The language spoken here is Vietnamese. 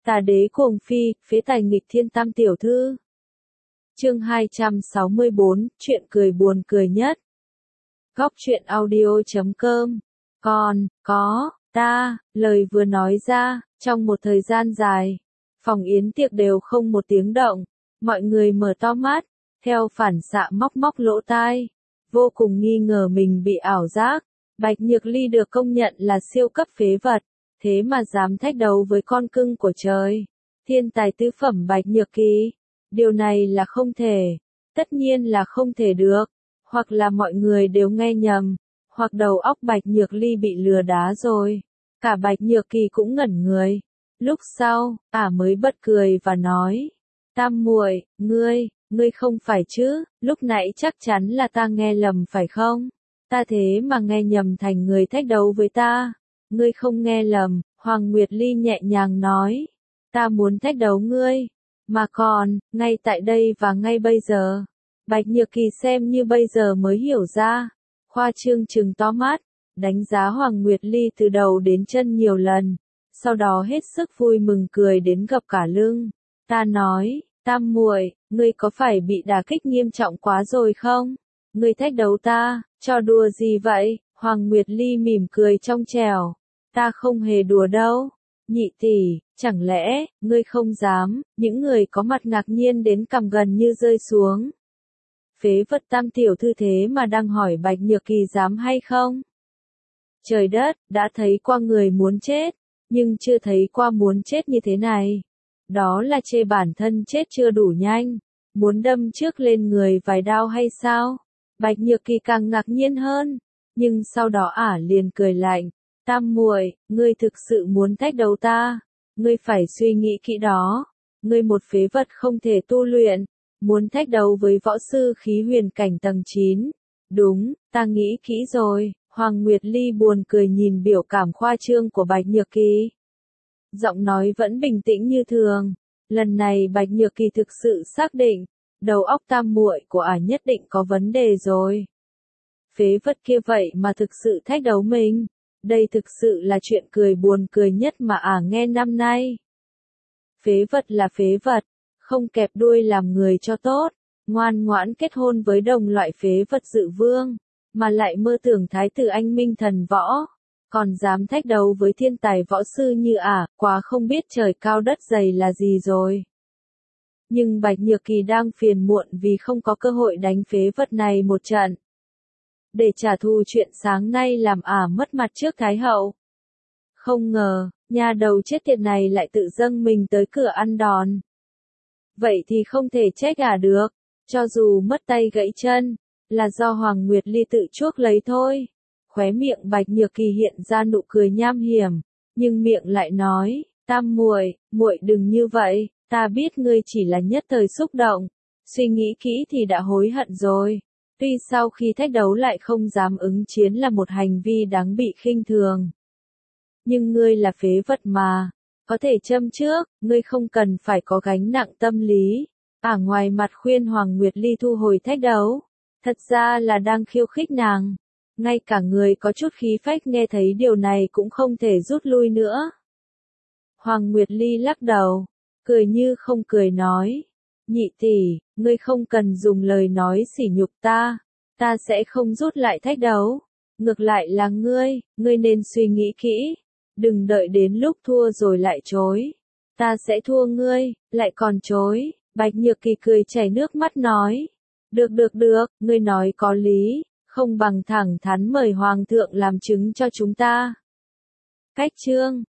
Tà đế cuồng phi, phế tài nghịch thiên tam tiểu thư. Chương 264, chuyện cười buồn cười nhất. Góc truyện audio.com. Lời vừa nói ra, trong một thời gian dài, phòng yến tiệc đều không một tiếng động, mọi người mở to mắt, theo phản xạ móc lỗ tai, vô cùng nghi ngờ mình bị ảo giác. Bạch Nhược Ly được công nhận là siêu cấp phế vật, thế mà dám thách đấu với con cưng của trời, thiên tài tứ phẩm Bạch Nhược Kỳ. Điều này là không thể, tất nhiên là không thể được, hoặc là mọi người đều nghe nhầm, hoặc đầu óc Bạch Nhược Ly bị lừa đá rồi. Cả Bạch Nhược Kỳ cũng ngẩn người. Lúc sau, mới bật cười và nói, Tam muội, ngươi không phải chứ, lúc nãy chắc chắn là ta nghe lầm phải không? Ta thế mà nghe nhầm thành người thách đấu với ta. Ngươi không nghe lầm, Hoàng Nguyệt Ly nhẹ nhàng nói, ta muốn thách đấu ngươi, mà còn, ngay tại đây và ngay bây giờ. Bạch Nhược Kỳ xem như bây giờ mới hiểu ra, khoa trương trừng to mắt, đánh giá Hoàng Nguyệt Ly từ đầu đến chân nhiều lần, sau đó hết sức vui mừng cười đến gập cả lưng. Ta nói, Tam muội, ngươi có phải bị đả kích nghiêm trọng quá rồi không? Ngươi thách đấu ta, trò đùa gì vậy? Hoàng Nguyệt Ly mỉm cười trong trẻo, ta không hề đùa đâu. Nhị tỷ, chẳng lẽ, ngươi không dám? Những người có mặt ngạc nhiên đến cằm gần như rơi xuống. Phế vật Tam tiểu thư thế mà đang hỏi Bạch Nhược Kỳ dám hay không? Trời đất, đã thấy qua người muốn chết, nhưng chưa thấy qua muốn chết như thế này. Đó là chê bản thân chết chưa đủ nhanh, muốn đâm trước lên người vài đao hay sao? Bạch Nhược Kỳ càng ngạc nhiên hơn, nhưng sau đó liền cười lạnh, Tam muội, ngươi thực sự muốn thách đấu ta, ngươi phải suy nghĩ kỹ đó, ngươi một phế vật không thể tu luyện, muốn thách đấu với võ sư khí huyền cảnh tầng 9. Đúng, ta nghĩ kỹ rồi. Hoàng Nguyệt Ly buồn cười nhìn biểu cảm khoa trương của Bạch Nhược Kỳ. Giọng nói vẫn bình tĩnh như thường. Lần này Bạch Nhược Kỳ thực sự xác định, đầu óc Tam muội của nhất định có vấn đề rồi. Phế vật kia vậy mà thực sự thách đấu mình. Đây thực sự là chuyện cười buồn cười nhất mà nghe năm nay. Phế vật là phế vật, không kẹp đuôi làm người cho tốt, ngoan ngoãn kết hôn với đồng loại phế vật Dự Vương, mà lại mơ tưởng thái tử anh minh thần võ, còn dám thách đấu với thiên tài võ sư như quá không biết trời cao đất dày là gì rồi. Nhưng Bạch Nhược Kỳ đang phiền muộn vì không có cơ hội đánh phế vật này một trận, để trả thù chuyện sáng nay làm mất mặt trước Thái hậu. Không ngờ, nhà đầu chết tiệt này lại tự dâng mình tới cửa ăn đòn. Vậy thì không thể trách được, cho dù mất tay gãy chân, là do Hoàng Nguyệt Ly tự chuốc lấy thôi. Khóe miệng Bạch Nhược Kỳ hiện ra nụ cười nham hiểm, nhưng miệng lại nói, Tam muội, muội đừng như vậy, ta biết ngươi chỉ là nhất thời xúc động, suy nghĩ kỹ thì đã hối hận rồi. Tuy sau khi thách đấu lại không dám ứng chiến là một hành vi đáng bị khinh thường. Nhưng ngươi là phế vật mà, có thể châm trước, ngươi không cần phải có gánh nặng tâm lý. Ngoài mặt khuyên Hoàng Nguyệt Ly thu hồi thách đấu, thật ra là đang khiêu khích nàng. Ngay cả người có chút khí phách nghe thấy điều này cũng không thể rút lui nữa. Hoàng Nguyệt Ly lắc đầu, cười như không cười nói, nhị tỷ, ngươi không cần dùng lời nói sỉ nhục ta sẽ không rút lại thách đấu. Ngược lại là ngươi nên suy nghĩ kỹ, đừng đợi đến lúc thua rồi lại chối. Ta sẽ thua ngươi, lại còn chối. Bạch Nhược Kỳ cười chảy nước mắt nói, được, ngươi nói có lý, không bằng thẳng thắn mời Hoàng thượng làm chứng cho chúng ta. Cách chương